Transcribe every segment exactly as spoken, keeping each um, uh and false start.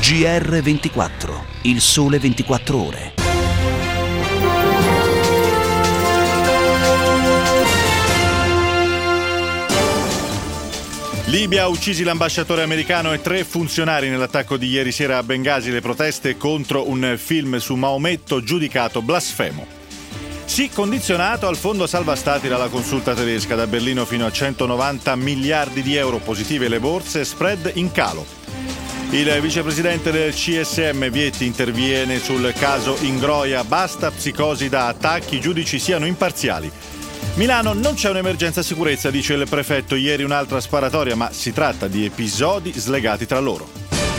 G R ventiquattro, il sole ventiquattro ore. Libia, uccisi l'ambasciatore americano e tre funzionari nell'attacco di ieri sera a Bengasi. Le proteste contro un film su Maometto giudicato blasfemo. Sì, condizionato al fondo salva stati dalla consulta tedesca, da Berlino fino a centonovanta miliardi di euro, positive le borse, spread in calo. Il vicepresidente del C S M Vietti interviene sul caso Ingroia, basta psicosi da attacchi, i giudici siano imparziali. Milano, non c'è un'emergenza sicurezza, dice il prefetto, ieri un'altra sparatoria, ma si tratta di episodi slegati tra loro.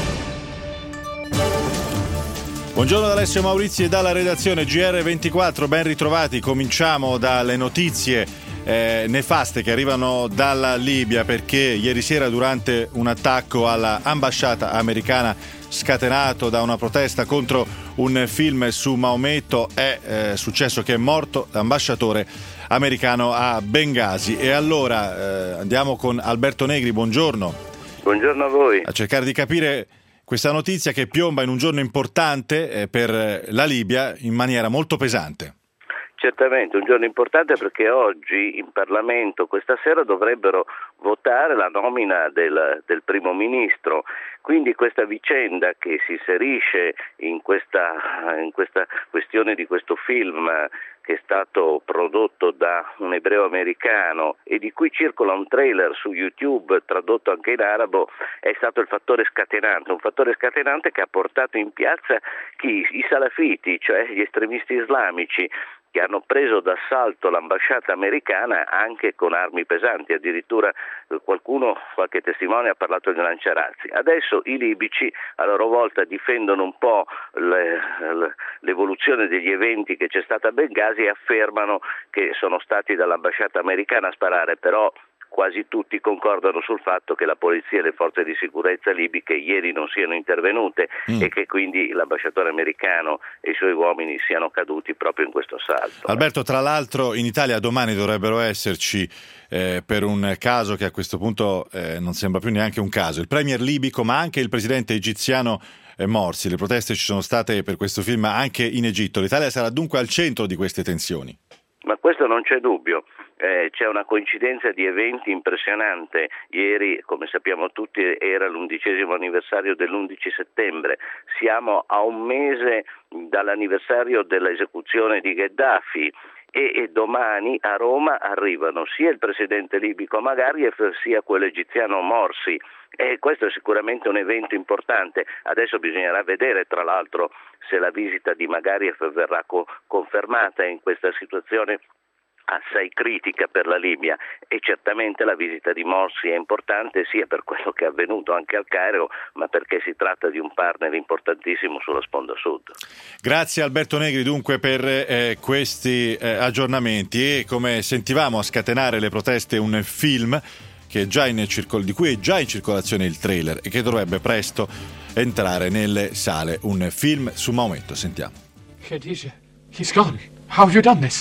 Buongiorno da Alessio Maurizi e dalla redazione G R ventiquattro, ben ritrovati. Cominciamo dalle notizie eh, nefaste che arrivano dalla Libia, perché ieri sera durante un attacco all'ambasciata americana scatenato da una protesta contro un film su Maometto è eh, successo che è morto l'ambasciatore americano a Bengasi. E allora eh, andiamo con Alberto Negri, buongiorno. Buongiorno a voi. A cercare di capire questa notizia che piomba in un giorno importante eh, per la Libia in maniera molto pesante. Certamente, un giorno importante perché oggi in Parlamento, questa sera, dovrebbero votare la nomina del, del primo ministro. Quindi questa vicenda che si inserisce in questa, in questa questione di questo film che è stato prodotto da un ebreo americano e di cui circola un trailer su YouTube tradotto anche in arabo, è stato il fattore scatenante, un fattore scatenante che ha portato in piazza chi? I salafiti, cioè gli estremisti islamici, che hanno preso d'assalto l'ambasciata americana anche con armi pesanti, addirittura qualcuno, qualche testimone ha parlato di lanciarazzi. Adesso i libici a loro volta difendono un po' le, le, l'evoluzione degli eventi che c'è stata a Bengasi e affermano che sono stati dall'ambasciata americana a sparare, però quasi tutti concordano sul fatto che la polizia e le forze di sicurezza libiche ieri non siano intervenute mm. e che quindi l'ambasciatore americano e i suoi uomini siano caduti proprio in questo assalto. Alberto, tra l'altro in Italia domani dovrebbero esserci eh, per un caso che a questo punto eh, non sembra più neanche un caso, il premier libico ma anche il presidente egiziano eh, Morsi. Le proteste ci sono state per questo film anche in Egitto. L'Italia sarà dunque al centro di queste tensioni. Ma questo non c'è dubbio. Eh, c'è una coincidenza di eventi impressionante. Ieri, come sappiamo tutti, era l'undicesimo anniversario dell'undici settembre. Siamo a un mese dall'anniversario dell'esecuzione di Gheddafi e, e domani a Roma arrivano sia il presidente libico Magari sia quello egiziano Morsi. E questo è sicuramente un evento importante. Adesso bisognerà vedere, tra l'altro, se la visita di Magari verrà co- confermata in questa situazione assai critica per la Libia, e certamente la visita di Morsi è importante sia per quello che è avvenuto anche al Cairo, ma perché si tratta di un partner importantissimo sulla sponda sud. Grazie Alberto Negri dunque per eh, questi eh, aggiornamenti. E come sentivamo, a scatenare le proteste un film che è già in circol- di cui è già in circolazione il trailer e che dovrebbe presto entrare nelle sale, un film su Maometto. Sentiamo. Khadija, he's gone. How have you done this?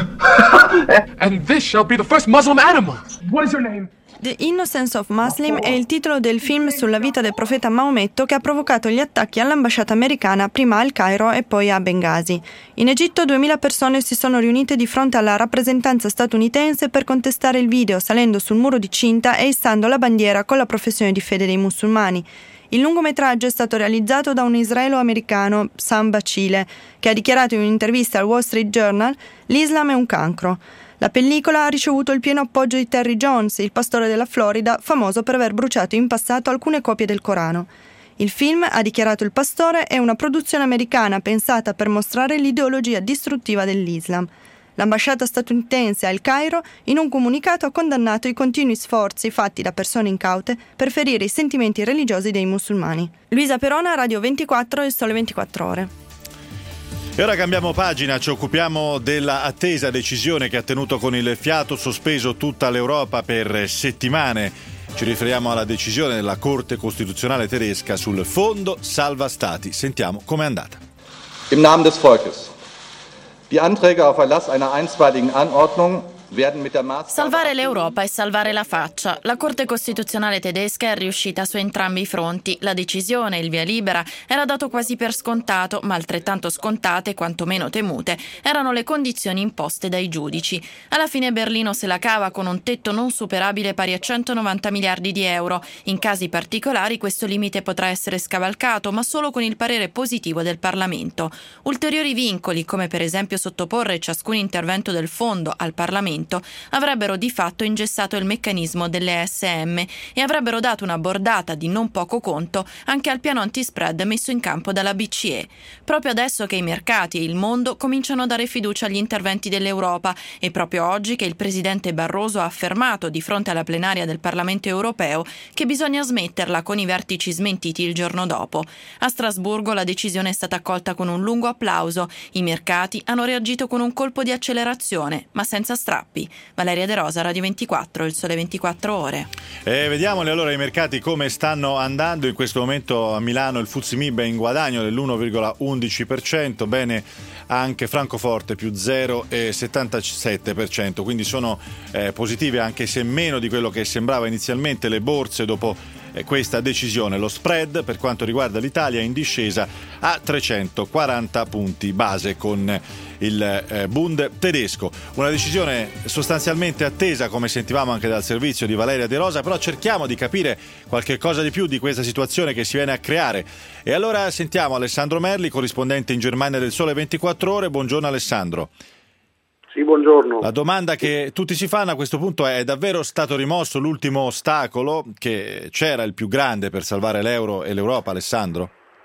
And this shall be the first Muslim animal. What is your name? The Innocence of Muslim è il titolo del film sulla vita del profeta Maometto che ha provocato gli attacchi all'ambasciata americana prima al Cairo e poi a Bengasi. In Egitto duemila persone si sono riunite di fronte alla rappresentanza statunitense per contestare il video, salendo sul muro di cinta e issando la bandiera con la professione di fede dei musulmani. Il lungometraggio è stato realizzato da un israelo-americano, Sam Bacile, che ha dichiarato in un'intervista al Wall Street Journal: «L'Islam è un cancro». La pellicola ha ricevuto il pieno appoggio di Terry Jones, il pastore della Florida, famoso per aver bruciato in passato alcune copie del Corano. Il film, ha dichiarato il pastore, è una produzione americana pensata per mostrare l'ideologia distruttiva dell'Islam. L'ambasciata statunitense al Cairo, in un comunicato, ha condannato i continui sforzi fatti da persone incaute per ferire i sentimenti religiosi dei musulmani. Luisa Perona, Radio ventiquattro, Il Sole ventiquattro Ore. E ora cambiamo pagina, ci occupiamo della attesa decisione che ha tenuto con il fiato sospeso tutta l'Europa per settimane. Ci riferiamo alla decisione della Corte Costituzionale tedesca sul Fondo Salva Stati. Sentiamo com'è andata. Im Namen des Volkes. Die Anträge auf Erlass einer einstweiligen Anordnung Salvare l'Europa e salvare la faccia. La Corte Costituzionale tedesca è riuscita su entrambi i fronti. La decisione, il via libera, era dato quasi per scontato, ma altrettanto scontate, quantomeno temute, erano le condizioni imposte dai giudici. Alla fine Berlino se la cava con un tetto non superabile pari a centonovanta miliardi di euro. In casi particolari questo limite potrà essere scavalcato, ma solo con il parere positivo del Parlamento. Ulteriori vincoli, come per esempio sottoporre ciascun intervento del fondo al Parlamento, avrebbero di fatto ingessato il meccanismo delle E S M e avrebbero dato una bordata di non poco conto anche al piano antispread messo in campo dalla B C E. Proprio adesso che i mercati e il mondo cominciano a dare fiducia agli interventi dell'Europa e proprio oggi che il presidente Barroso ha affermato di fronte alla plenaria del Parlamento europeo che bisogna smetterla con i vertici smentiti il giorno dopo. A Strasburgo la decisione è stata accolta con un lungo applauso. I mercati hanno reagito con un colpo di accelerazione, ma senza strappi. Valeria De Rosa, Radio ventiquattro, Il Sole ventiquattro Ore. E vediamoli allora i mercati come stanno andando. In questo momento a Milano il F T S E M I B è in guadagno dell'uno virgola undici per cento, bene anche Francoforte più zero virgola settantasette per cento, quindi sono eh, positive anche se meno di quello che sembrava inizialmente le borse dopo questa decisione. Lo spread per quanto riguarda l'Italia è in discesa a trecentoquaranta punti base con il eh, Bund tedesco. Una decisione sostanzialmente attesa, come sentivamo anche dal servizio di Valeria De Rosa, però cerchiamo di capire qualche cosa di più di questa situazione che si viene a creare. E allora sentiamo Alessandro Merli, corrispondente in Germania del Sole ventiquattro Ore. Buongiorno Alessandro. Sì, buongiorno. La domanda che tutti si fanno a questo punto è: è davvero stato rimosso l'ultimo ostacolo che c'era, il più grande per salvare l'euro e l'Europa, Alessandro?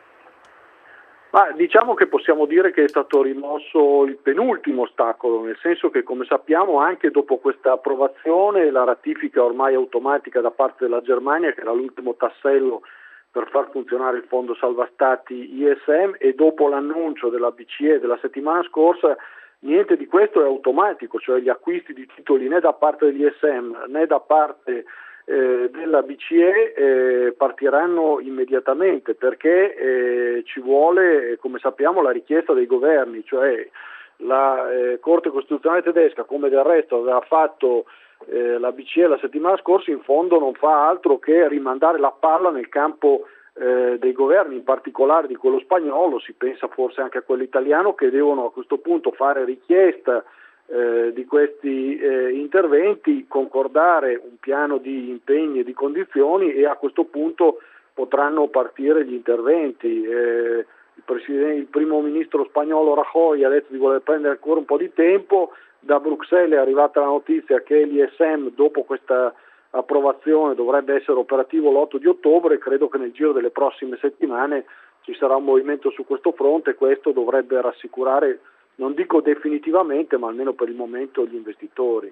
Ma diciamo che possiamo dire che è stato rimosso il penultimo ostacolo, nel senso che, come sappiamo, anche dopo questa approvazione, la ratifica ormai automatica da parte della Germania, che era l'ultimo tassello per far funzionare il fondo salva stati I S M, e dopo l'annuncio della B C E della settimana scorsa, niente di questo è automatico, cioè gli acquisti di titoli né da parte degli I S M né da parte eh, della B C E eh, partiranno immediatamente, perché eh, ci vuole, come sappiamo, la richiesta dei governi, cioè la eh, Corte Costituzionale tedesca, come del resto aveva fatto eh, la B C E la settimana scorsa, in fondo non fa altro che rimandare la palla nel campo Eh, dei governi, in particolare di quello spagnolo, si pensa forse anche a quello italiano, che devono a questo punto fare richiesta eh, di questi eh, interventi, concordare un piano di impegni e di condizioni, e a questo punto potranno partire gli interventi. Eh, il, presidente, il primo ministro spagnolo Rajoy ha detto di voler prendere ancora un po' di tempo. Da Bruxelles è arrivata la notizia che l'I S M, dopo questa approvazione, dovrebbe essere operativo l'otto di ottobre. Credo che nel giro delle prossime settimane ci sarà un movimento su questo fronte, e questo dovrebbe rassicurare, non dico definitivamente, ma almeno per il momento, gli investitori.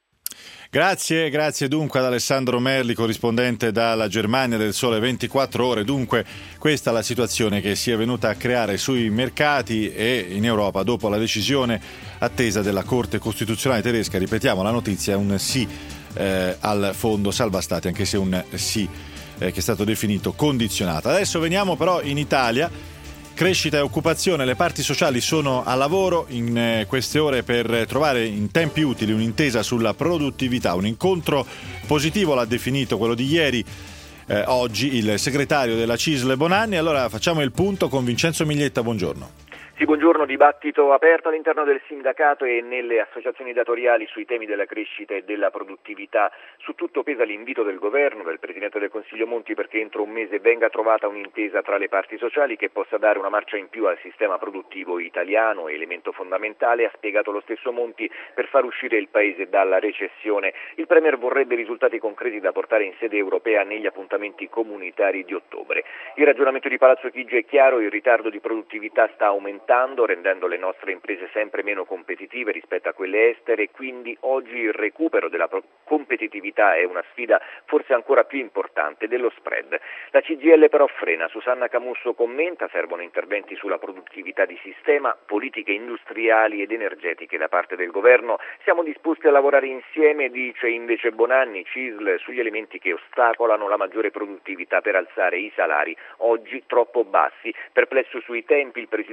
Grazie, grazie dunque ad Alessandro Merli, corrispondente dalla Germania del Sole ventiquattro Ore. Dunque questa è la situazione che si è venuta a creare sui mercati e in Europa dopo la decisione attesa della Corte Costituzionale tedesca. Ripetiamo, la notizia è un sì Eh, al fondo salva stati, anche se un sì eh, che è stato definito condizionato. Adesso veniamo però in Italia. Crescita e occupazione, le parti sociali sono a lavoro in eh, queste ore per trovare in tempi utili un'intesa sulla produttività. Un incontro positivo l'ha definito quello di ieri, eh, oggi, il segretario della C I S L Bonanni. Allora facciamo il punto con Vincenzo Miglietta, buongiorno. Sì, buongiorno. Dibattito aperto all'interno del sindacato e nelle associazioni datoriali sui temi della crescita e della produttività. Su tutto pesa l'invito del governo, del Presidente del Consiglio Monti, perché entro un mese venga trovata un'intesa tra le parti sociali che possa dare una marcia in più al sistema produttivo italiano, elemento fondamentale, ha spiegato lo stesso Monti, per far uscire il Paese dalla recessione. Il Premier vorrebbe risultati concreti da portare in sede europea negli appuntamenti comunitari di ottobre. Il ragionamento di Palazzo Chigi è chiaro: il ritardo di produttività sta aumentando, rendendo le nostre imprese sempre meno competitive rispetto a quelle estere, e quindi oggi il recupero della competitività è una sfida forse ancora più importante dello spread. La C G I L però frena. Susanna Camusso commenta: servono interventi sulla produttività di sistema, politiche industriali ed energetiche da parte del governo. Siamo disposti a lavorare insieme, dice invece Bonanni, C I S L, sugli elementi che ostacolano la maggiore produttività per alzare i salari oggi troppo bassi. Perplesso sui tempi, il presidente della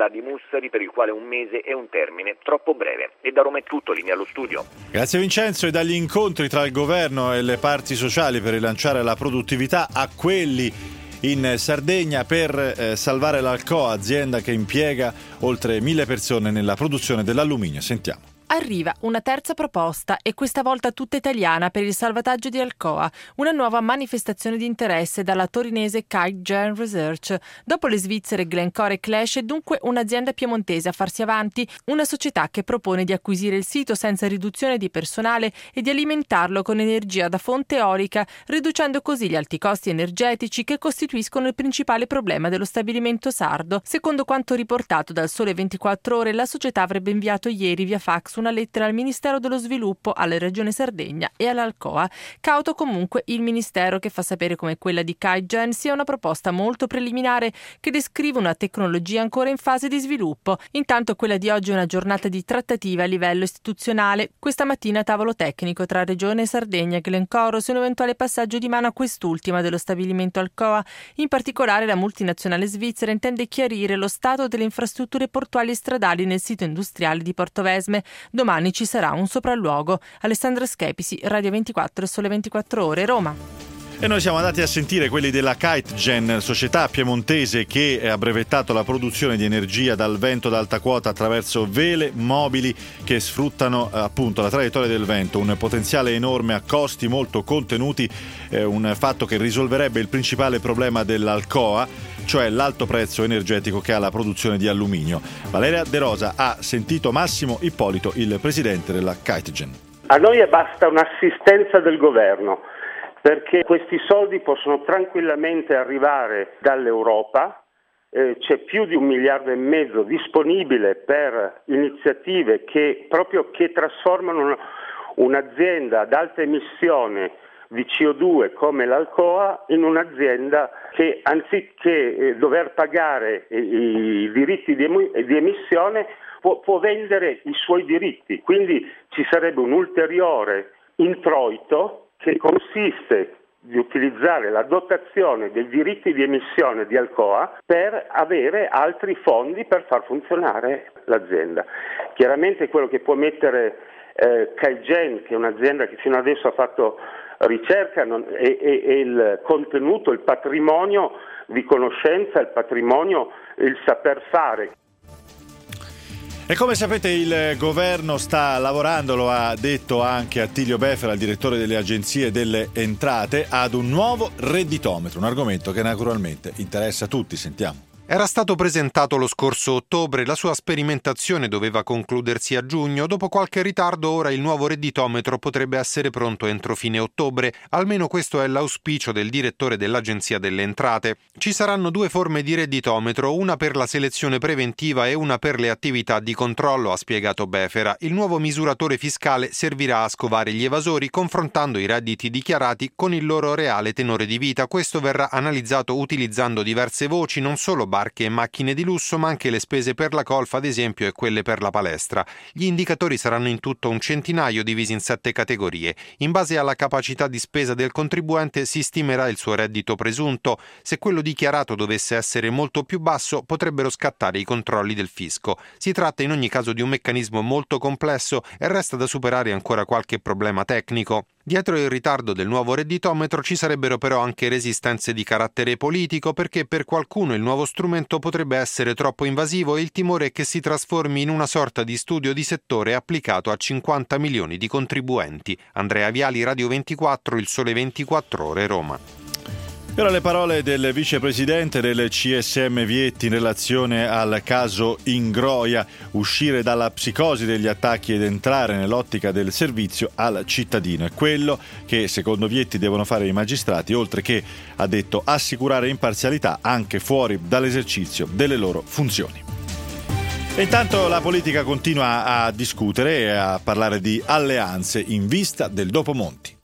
alla di Mussari, per il quale un mese è un termine troppo breve. E da Roma è tutto, linea allo studio. Grazie Vincenzo. E dagli incontri tra il governo e le parti sociali per rilanciare la produttività a quelli in Sardegna per eh, salvare l'Alcoa, azienda che impiega oltre mille persone nella produzione dell'alluminio. Sentiamo. Arriva una terza proposta, e questa volta tutta italiana, per il salvataggio di Alcoa, una nuova manifestazione di interesse dalla torinese KiteGen Research. Dopo le svizzere Glencore e Clash, è dunque un'azienda piemontese a farsi avanti, una società che propone di acquisire il sito senza riduzione di personale e di alimentarlo con energia da fonte eolica, riducendo così gli alti costi energetici che costituiscono il principale problema dello stabilimento sardo. Secondo quanto riportato dal Sole ventiquattro Ore, la società avrebbe inviato ieri via fax una lettera al Ministero dello Sviluppo, alla Regione Sardegna e all'Alcoa. Cauto comunque il Ministero, che fa sapere come quella di KiteGen sia una proposta molto preliminare che descrive una tecnologia ancora in fase di sviluppo. Intanto quella di oggi è una giornata di trattativa a livello istituzionale. Questa mattina tavolo tecnico tra Regione Sardegna e Glencore su un eventuale passaggio di mano a quest'ultima dello stabilimento Alcoa. In particolare la multinazionale svizzera intende chiarire lo stato delle infrastrutture portuali e stradali nel sito industriale di Portovesme. Domani ci sarà un sopralluogo. Alessandra Schepisi, Radio ventiquattro e Sole ventiquattro Ore, Roma. E noi siamo andati a sentire quelli della KiteGen, società piemontese che ha brevettato la produzione di energia dal vento ad alta quota attraverso vele mobili che sfruttano appunto la traiettoria del vento, un potenziale enorme a costi molto contenuti, eh, un fatto che risolverebbe il principale problema dell'Alcoa, cioè l'alto prezzo energetico che ha la produzione di alluminio. Valeria De Rosa ha sentito Massimo Ippolito, il presidente della KiteGen. A noi basta un'assistenza del governo, perché questi soldi possono tranquillamente arrivare dall'Europa, eh, c'è più di un miliardo e mezzo disponibile per iniziative che proprio che trasformano un'azienda ad alta emissione di C O due come l'Alcoa in un'azienda che anziché eh, dover pagare i, i diritti di, em- di emissione può, può vendere i suoi diritti, quindi ci sarebbe un ulteriore introito che consiste di utilizzare la dotazione dei diritti di emissione di Alcoa per avere altri fondi per far funzionare l'azienda. Chiaramente quello che può mettere eh, KiteGen, che è un'azienda che fino adesso ha fatto ricerca, non, e, e, e il contenuto, il patrimonio di conoscenza, il patrimonio, il saper fare. E come sapete il governo sta lavorando, lo ha detto anche Attilio Befera, il direttore delle agenzie delle entrate, ad un nuovo redditometro, un argomento che naturalmente interessa a tutti. Sentiamo. Era stato presentato lo scorso ottobre, la sua sperimentazione doveva concludersi a giugno. Dopo qualche ritardo ora il nuovo redditometro potrebbe essere pronto entro fine ottobre, almeno questo è l'auspicio del direttore dell'Agenzia delle Entrate. Ci saranno due forme di redditometro, una per la selezione preventiva e una per le attività di controllo, ha spiegato Befera. Il nuovo misuratore fiscale servirà a scovare gli evasori confrontando i redditi dichiarati con il loro reale tenore di vita. Questo verrà analizzato utilizzando diverse voci, non solo barche e macchine di lusso, ma anche le spese per la colfa, ad esempio, e quelle per la palestra. Gli indicatori saranno in tutto un centinaio, divisi in sette categorie. In base alla capacità di spesa del contribuente si stimerà il suo reddito presunto. Se quello dichiarato dovesse essere molto più basso, potrebbero scattare i controlli del fisco. Si tratta in ogni caso di un meccanismo molto complesso e resta da superare ancora qualche problema tecnico. Dietro il ritardo del nuovo redditometro ci sarebbero però anche resistenze di carattere politico, perché per qualcuno il nuovo strumento potrebbe essere troppo invasivo e il timore è che si trasformi in una sorta di studio di settore applicato a cinquanta milioni di contribuenti. Andrea Viali, Radio ventiquattro, Il Sole ventiquattro Ore, Roma. E ora le parole del vicepresidente del C S M Vietti in relazione al caso Ingroia, uscire dalla psicosi degli attacchi ed entrare nell'ottica del servizio al cittadino. È quello che secondo Vietti devono fare i magistrati, oltre che, ha detto, assicurare imparzialità anche fuori dall'esercizio delle loro funzioni. E intanto la politica continua a discutere e a parlare di alleanze in vista del dopo Monti.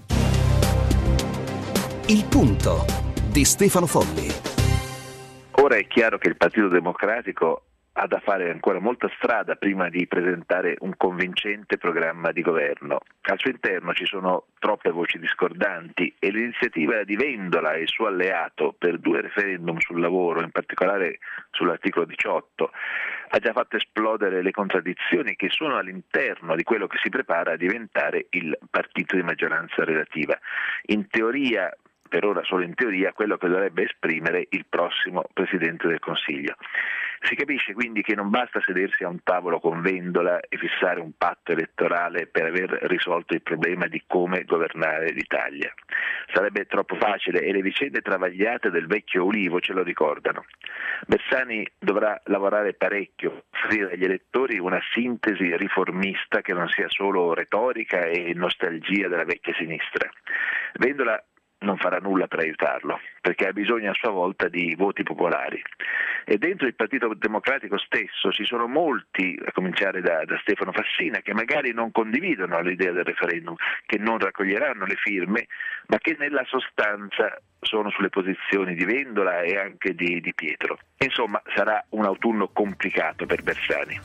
Il punto di Stefano Folli. Ora è chiaro che il Partito Democratico ha da fare ancora molta strada prima di presentare un convincente programma di governo. Al suo interno ci sono troppe voci discordanti e l'iniziativa di Vendola e il suo alleato per due referendum sul lavoro, in particolare sull'articolo diciotto, ha già fatto esplodere le contraddizioni che sono all'interno di quello che si prepara a diventare il partito di maggioranza relativa. In teoria, per ora solo in teoria, quello che dovrebbe esprimere il prossimo Presidente del Consiglio. Si capisce quindi che non basta sedersi a un tavolo con Vendola e fissare un patto elettorale per aver risolto il problema di come governare l'Italia. Sarebbe troppo facile e le vicende travagliate del vecchio Ulivo ce lo ricordano. Bersani dovrà lavorare parecchio, offrire agli elettori una sintesi riformista che non sia solo retorica e nostalgia della vecchia sinistra. Vendola non farà nulla per aiutarlo, perché ha bisogno a sua volta di voti popolari. E dentro il Partito Democratico stesso ci sono molti, a cominciare da, da Stefano Fassina, che magari non condividono l'idea del referendum, che non raccoglieranno le firme, ma che nella sostanza sono sulle posizioni di Vendola e anche di, di Pietro. Insomma, sarà un autunno complicato per Bersani.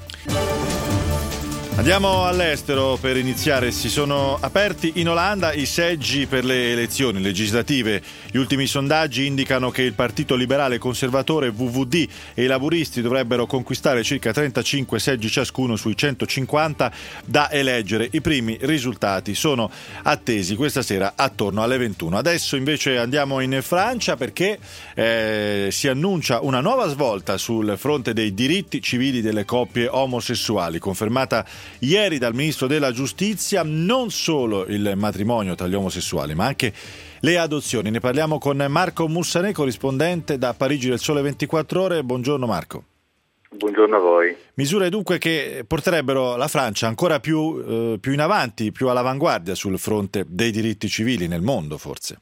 Andiamo all'estero per iniziare. Si sono aperti in Olanda i seggi per le elezioni legislative. Gli ultimi sondaggi indicano che il partito liberale conservatore V V D e i laburisti dovrebbero conquistare circa trentacinque seggi ciascuno sui centocinquanta da eleggere. I primi risultati sono attesi questa sera attorno alle ventuno. Adesso invece andiamo in Francia perché eh, si annuncia una nuova svolta sul fronte dei diritti civili delle coppie omosessuali, confermata ieri dal ministro della giustizia. Non solo il matrimonio tra gli omosessuali, ma anche le adozioni. Ne parliamo con Marco Mussanè, corrispondente da Parigi del Sole ventiquattro Ore. Buongiorno Marco. Buongiorno a voi. Misure dunque che porterebbero la Francia ancora più, eh, più in avanti, più all'avanguardia sul fronte dei diritti civili nel mondo, forse.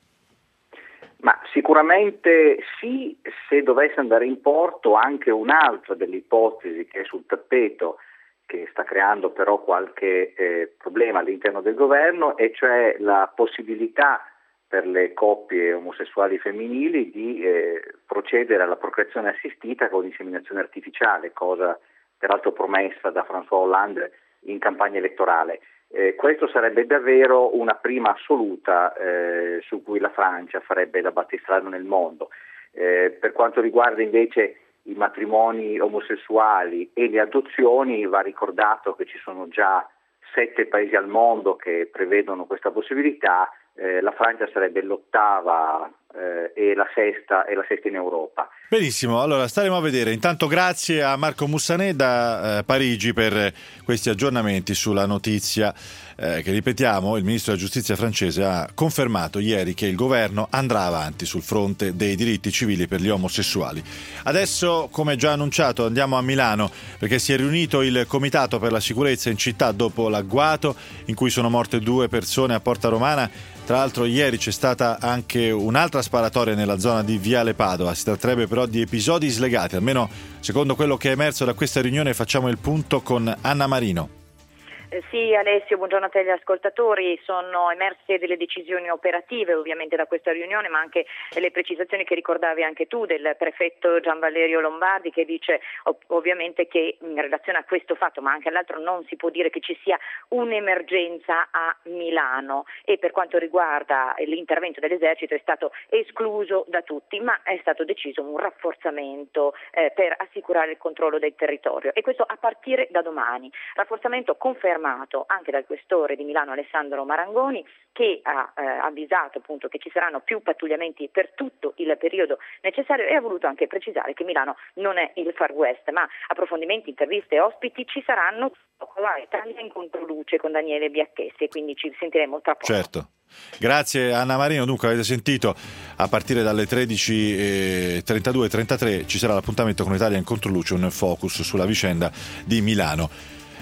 Ma sicuramente sì, se dovesse andare in porto anche un'altra delle ipotesi che è sul tappeto, che sta creando però qualche eh, problema all'interno del governo, e cioè la possibilità per le coppie omosessuali femminili di eh, procedere alla procreazione assistita con inseminazione artificiale, cosa peraltro promessa da François Hollande in campagna elettorale. Eh, questo sarebbe davvero una prima assoluta eh, su cui la Francia farebbe da battistrada nel mondo. Eh, per quanto riguarda invece i matrimoni omosessuali e le adozioni, va ricordato che ci sono già sette paesi al mondo che prevedono questa possibilità. Eh, la Francia sarebbe l'ottava eh, e la sesta e la sesta in Europa. Benissimo, allora staremo a vedere. Intanto grazie a Marco Mussanè da eh, Parigi per questi aggiornamenti sulla notizia eh, che, ripetiamo, il ministro della giustizia francese ha confermato ieri che il governo andrà avanti sul fronte dei diritti civili per gli omosessuali. Adesso, come già annunciato, andiamo a Milano perché si è riunito il Comitato per la sicurezza in città dopo l'agguato in cui sono morte due persone a Porta Romana. Tra l'altro ieri c'è stata anche un'altra sparatoria nella zona di Viale Padova. Si tratterebbe però di episodi slegati, almeno secondo quello che è emerso da questa riunione. Facciamo il punto con Anna Marino. Eh sì, Alessio, buongiorno a te gli ascoltatori. Sono emerse delle decisioni operative ovviamente da questa riunione, ma anche le precisazioni che ricordavi anche tu del prefetto Gian Valerio Lombardi, che dice ov- ovviamente che in relazione a questo fatto, ma anche all'altro, non si può dire che ci sia un'emergenza a Milano, e per quanto riguarda l'intervento dell'esercito è stato escluso da tutti, ma è stato deciso un rafforzamento eh, per assicurare il controllo del territorio, e questo a partire da domani. Rafforzamento confermato anche dal questore di Milano Alessandro Marangoni, che ha eh, avvisato appunto che ci saranno più pattugliamenti per tutto il periodo necessario, e ha voluto anche precisare che Milano non è il Far West, ma approfondimenti, interviste e ospiti ci saranno. Italia in controluce con Daniele Biacchessi, e quindi ci sentiremo tra poco. Certo. Grazie Anna Marino. Dunque avete sentito, a partire dalle tredici e trentadue e trentatré ci sarà l'appuntamento con Italia in controluce, un focus sulla vicenda di Milano.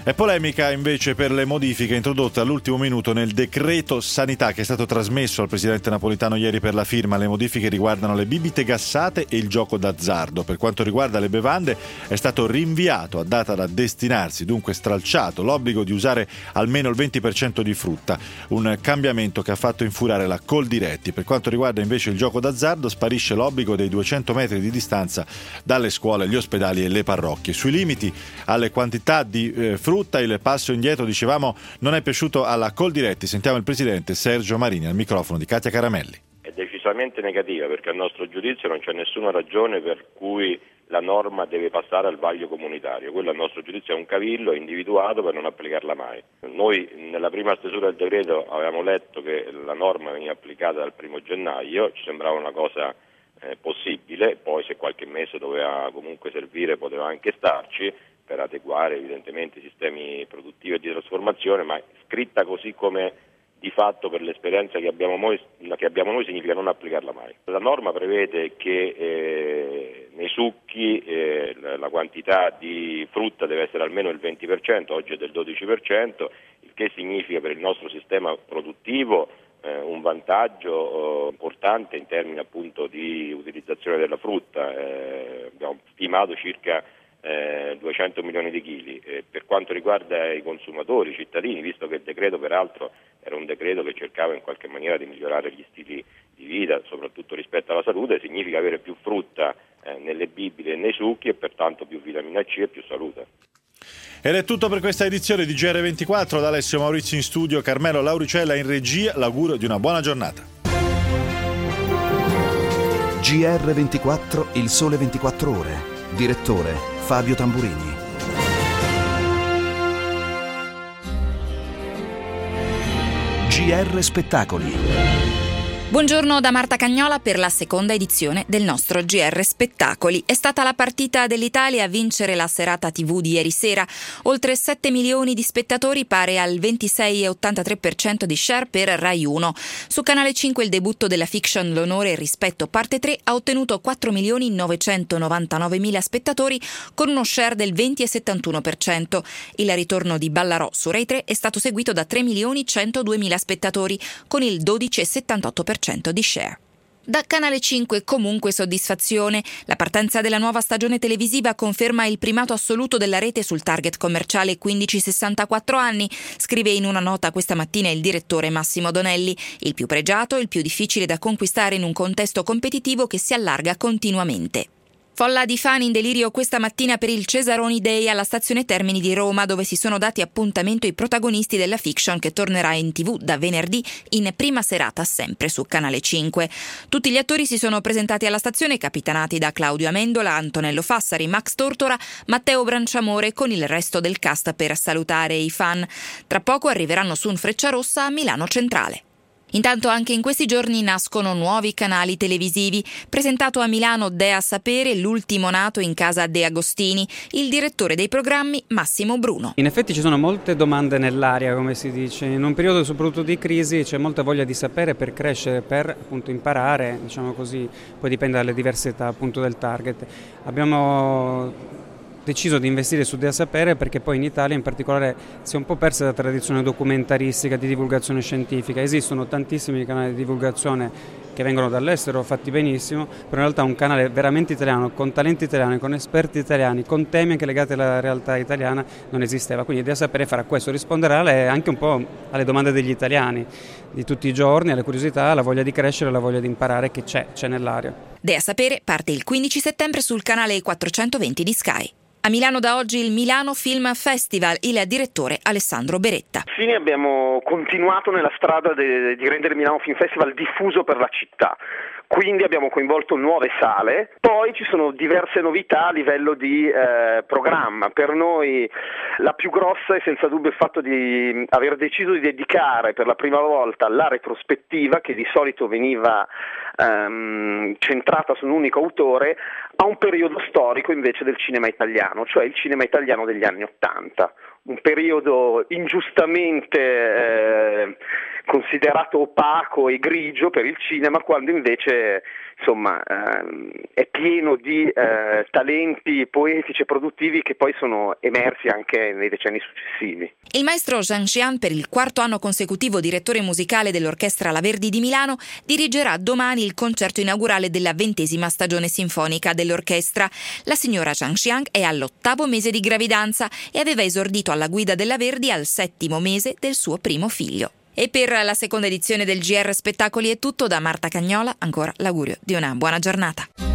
È polemica invece per le modifiche introdotte all'ultimo minuto nel decreto sanità che è stato trasmesso al presidente Napolitano ieri per la firma. Le modifiche riguardano le bibite gassate e il gioco d'azzardo. Per quanto riguarda le bevande è stato rinviato a data da destinarsi, dunque stralciato l'obbligo di usare almeno il venti per cento di frutta, un cambiamento che ha fatto infurare la Coldiretti. Per quanto riguarda invece il gioco d'azzardo sparisce l'obbligo dei duecento metri di distanza dalle scuole, gli ospedali e le parrocchie. Sui limiti alle quantità di eh, frutta frutta, il passo indietro, dicevamo, non è piaciuto alla Coldiretti. Sentiamo il presidente Sergio Marini al microfono di Katia Caramelli. È decisamente negativa perché a nostro giudizio non c'è nessuna ragione per cui la norma deve passare al vaglio comunitario. Quello a nostro giudizio è un cavillo individuato per non applicarla mai. Noi nella prima stesura del decreto avevamo letto che la norma veniva applicata dal primo gennaio, ci sembrava una cosa eh, possibile, poi se qualche mese doveva comunque servire poteva anche starci, per adeguare evidentemente i sistemi produttivi e di trasformazione, ma scritta così come di fatto per l'esperienza che abbiamo noi, che abbiamo noi significa non applicarla mai. La norma prevede che eh, nei succhi eh, la quantità di frutta deve essere almeno il venti per cento, oggi è del dodici per cento, il che significa per il nostro sistema produttivo eh, un vantaggio eh, importante in termini appunto di utilizzazione della frutta. Eh, abbiamo stimato circa Eh, duecento milioni di chili. Eh, per quanto riguarda i consumatori, i cittadini, visto che il decreto peraltro era un decreto che cercava in qualche maniera di migliorare gli stili di vita, soprattutto rispetto alla salute, significa avere più frutta eh, nelle bibite e nei succhi e pertanto più vitamina C e più salute. Ed è tutto per questa edizione di G R ventiquattro. Da Alessio Maurizio in studio, Carmelo Lauricella in regia, l'augurio di una buona giornata. G R ventiquattro, il sole ventiquattro ore. Direttore Fabio Tamburini. G R Spettacoli. Buongiorno da Marta Cagnola per la seconda edizione del nostro G R Spettacoli. È stata la partita dell'Italia a vincere la serata tivù di ieri sera. Oltre sette milioni di spettatori, pare al ventisei virgola ottantatré per cento di share per Rai uno. Su Canale cinque il debutto della fiction L'onore e il rispetto parte tre ha ottenuto quattro milioni novecentonovantanovemila spettatori con uno share del venti virgola settantuno per cento. Il ritorno di Ballarò su Rai tre è stato seguito da tre milioni centoduemila spettatori con il dodici virgola settantotto per cento di share. Da Canale cinque comunque soddisfazione. La partenza della nuova stagione televisiva conferma il primato assoluto della rete sul target commerciale quindici sessantaquattro anni, scrive in una nota questa mattina il direttore Massimo Donelli. Il più pregiato, il più difficile da conquistare in un contesto competitivo che si allarga continuamente. Folla di fan in delirio questa mattina per il Cesaroni Day alla stazione Termini di Roma, dove si sono dati appuntamento i protagonisti della fiction che tornerà in tivù da venerdì in prima serata sempre su Canale cinque. Tutti gli attori si sono presentati alla stazione capitanati da Claudio Amendola, Antonello Fassari, Max Tortora, Matteo Branciamore con il resto del cast per salutare i fan. Tra poco arriveranno su un Frecciarossa a Milano Centrale. Intanto anche in questi giorni nascono nuovi canali televisivi. Presentato a Milano De a Sapere, l'ultimo nato in casa De Agostini, il direttore dei programmi Massimo Bruno. In effetti ci sono molte domande nell'aria, come si dice. In un periodo soprattutto di crisi c'è molta voglia di sapere per crescere, per appunto imparare, diciamo così, poi dipende dalle diversità appunto del target. Abbiamo deciso di investire su De a Sapere perché poi in Italia in particolare si è un po' persa la tradizione documentaristica di divulgazione scientifica. Esistono tantissimi canali di divulgazione che vengono dall'estero, fatti benissimo, però in realtà un canale veramente italiano, con talenti italiani, con esperti italiani, con temi anche legati alla realtà italiana non esisteva. Quindi De a Sapere farà questo, risponderà alle, anche un po' alle domande degli italiani di tutti i giorni, alle curiosità, alla voglia di crescere, alla voglia di imparare che c'è, c'è nell'aria. De a Sapere parte il quindici settembre sul canale quattrocentoventi di Sky. A Milano da oggi il Milano Film Festival, il direttore Alessandro Beretta. Sì, abbiamo continuato nella strada de, di rendere il Milano Film Festival diffuso per la città. Quindi abbiamo coinvolto nuove sale, poi ci sono diverse novità a livello di eh, programma. Per noi la più grossa è senza dubbio il fatto di aver deciso di dedicare per la prima volta la retrospettiva, che di solito veniva ehm, centrata su un unico autore, a un periodo storico invece del cinema italiano, cioè il cinema italiano degli anni Ottanta. Un periodo ingiustamente eh, considerato opaco e grigio per il cinema, quando invece insomma ehm, è pieno di eh, talenti poetici e produttivi che poi sono emersi anche nei decenni successivi. Il maestro Zhang Xian, per il quarto anno consecutivo direttore musicale dell'Orchestra La Verdi di Milano, dirigerà domani il concerto inaugurale della ventesima stagione sinfonica dell'orchestra. La signora Zhang Xian è all'ottavo mese di gravidanza e aveva esordito alla guida della Verdi al settimo mese del suo primo figlio. E per la seconda edizione del G R Spettacoli è tutto. Da Marta Cagnola, ancora l'augurio di una buona giornata.